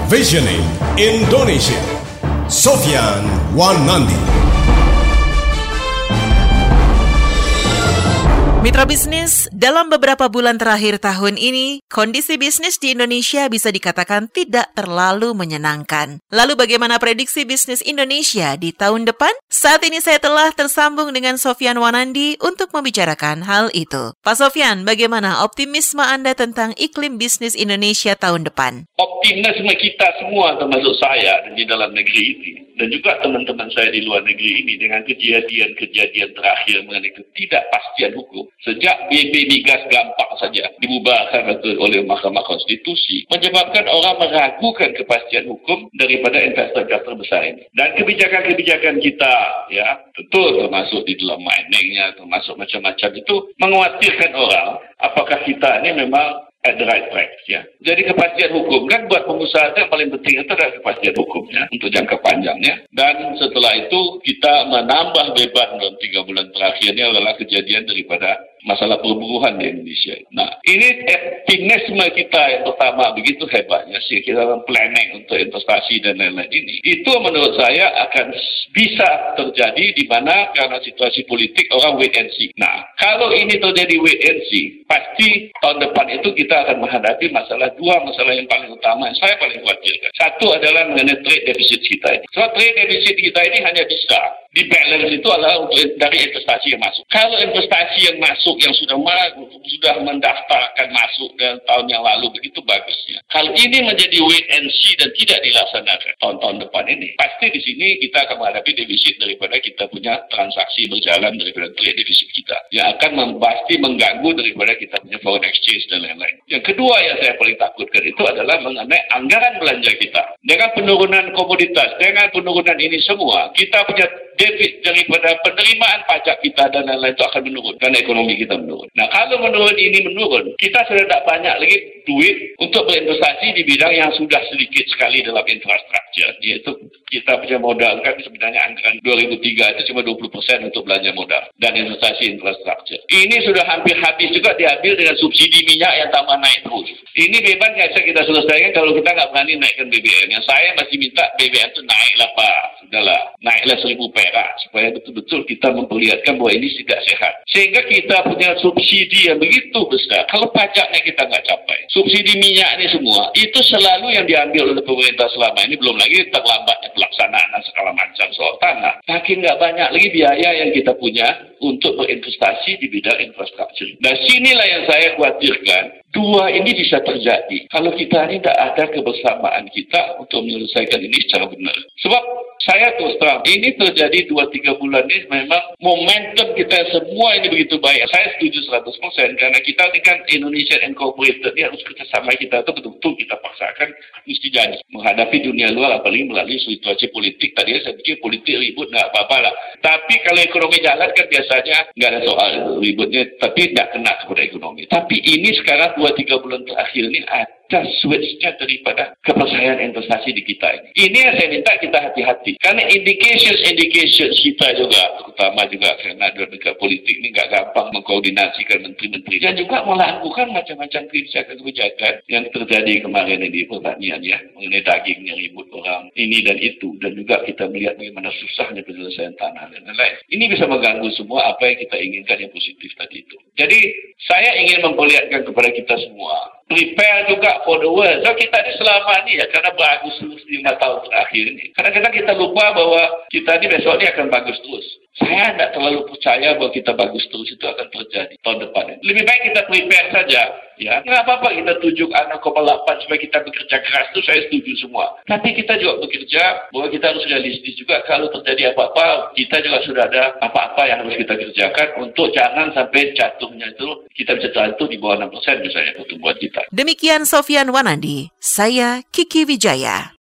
Visioning Indonesia. Sofyan Wanandi. Mitra bisnis, dalam beberapa bulan terakhir tahun ini, kondisi bisnis di Indonesia bisa dikatakan tidak terlalu menyenangkan. Lalu bagaimana prediksi bisnis Indonesia di tahun depan? Saat ini saya telah tersambung dengan Sofyan Wanandi untuk membicarakan hal itu. Pak Sofyan, bagaimana optimisme Anda tentang iklim bisnis Indonesia tahun depan? Optimisme kita semua, termasuk saya di dalam negeri ini, dan juga teman-teman saya di luar negeri ini, dengan kejadian-kejadian terakhir mengenai ketidakpastian hukum. Sejak BB Migas gampang saja dibubarkan oleh Mahkamah Konstitusi, menyebabkan orang meragukan kepastian hukum daripada investor-investor besar ini. Dan kebijakan-kebijakan kita, ya, tentu termasuk di dalam miningnya, termasuk macam-macam itu, mengkhawatirkan orang apakah kita ini memang at the right track, ya. Jadi kepastian hukum kan buat pengusaha itu yang paling penting itu adalah kepastian hukumnya untuk jangka panjangnya. Dan setelah itu kita menambah beban dalam 3 bulan terakhir ini adalah kejadian daripada masalah perburuan di Indonesia. Nah, ini optimisme kita yang pertama begitu hebatnya sih kita dalam planning untuk investasi dan lain-lain ini. Itu menurut saya akan bisa terjadi di mana karena situasi politik orang wait and see. Nah, kalau ini terjadi wait and see, pasti tahun depan itu kita akan menghadapi dua masalah yang paling utama yang saya paling khawatirkan. Satu adalah mengenai trade deficit kita ini. Sebab trade deficit kita ini hanya bisa di balance itu adalah untuk dari investasi yang masuk. Kalau investasi yang masuk yang sudah mendaftarkan masuk dalam tahun yang lalu begitu bagusnya. Kalau ini menjadi wait and see dan tidak dilaksanakan tahun-tahun depan ini, pasti di sini kita akan menghadapi defisit daripada kita punya transaksi berjalan daripada trade defisit kita. Yang akan pasti mengganggu daripada kita punya foreign exchange dan lain-lain. Yang kedua yang saya paling takutkan itu adalah mengenai anggaran belanja kita. Dengan penurunan komoditas, dengan penurunan ini semua, kita punya defisit daripada penerimaan pajak kita dan lain-lain itu akan menurun dan ekonomi kita menurun. Nah, kalau menurun, kita sudah tak banyak lagi duit untuk berinvestasi di bidang yang sudah sedikit sekali dalam infrastruktur. Yaitu kita punya modal kan sebenarnya anggaran 2003 itu cuma 20% untuk belanja modal dan investasi infrastruktur. Ini sudah hampir habis juga diambil dengan subsidi minyak yang tambah naik terus. Ini beban yang kita selesaikan kalau kita nggak berani naikkan BBM. Yang saya masih minta BBM itu naiklah Pak. Sudahlah, naiklah 1.000 perak supaya betul-betul kita memperlihatkan bahwa ini tidak sehat. Sehingga kita punya subsidi yang begitu besar. Kalau pajaknya kita nggak capai, subsidi minyak ini semua, itu selalu yang diambil oleh pemerintah selama ini, belum lagi terlambatnya pelaksanaan dan segala macam soal tanah. Makin nggak banyak lagi biaya yang kita punya untuk berinvestasi di bidang infrastruktur. Dan sinilah yang saya khawatirkan. Dua ini bisa terjadi kalau kita ini tidak ada kebersamaan kita untuk menyelesaikan ini secara benar. Sebab saya terus terang, ini terjadi 2-3 bulan ini memang momentum kita semua ini begitu baik. Saya setuju 100% karena kita ini kan Indonesian Incorporated, ini harus kerjasama kita itu betul-betul kita paksakan mesti jadi. Menghadapi dunia luar apalagi melalui situasi politik. Tadi saya pikir politik ribut nggak apa-apa lah. Tapi kalau ekonomi jalan kan biasanya nggak ada soal ributnya, tapi tidak kena kepada ekonomi. Tapi ini sekarang 2-3 bulan terakhir ini ada switch-nya daripada kepercayaan investasi di kita ini. Ini yang saya minta kita hati-hati. Karena indications kita juga, terutama juga karena dekat politik ini nggak gampang mengkoordinasikan menteri-menteri. Dan juga melakukan macam-macam kebijakan yang terjadi kemarin ini di pertanian ya. Mengenai dagingnya ribut orang ini dan itu. Dan juga kita melihat bagaimana susahnya penyelesaian tanah dan lain-lain. Ini bisa mengganggu semua apa yang kita inginkan yang positif tadi itu. Jadi saya ingin memperlihatkan kepada kita semua, prepare juga for the world. So kita ini selama ini ya, karena bagus terus 5 tahun terakhir ini. Kadang-kadang kita lupa bahwa kita ini besok ini akan bagus terus. Saya tidak terlalu percaya bahwa kita bagus terus itu akan terjadi tahun depan ini. Lebih baik kita prepare saja. Ya, nggak apa-apa kita tunjuk 6,8 supaya kita bekerja keras itu saya setuju semua. Tapi kita juga bekerja bahwa kita harus realistis juga kalau terjadi apa-apa kita juga sudah ada apa-apa yang harus kita kerjakan untuk jangan sampai jatuhnya itu kita bisa jatuh di bawah 6% misalnya pertumbuhan kita. Demikian Sofyan Wanandi, saya Kiki Wijaya.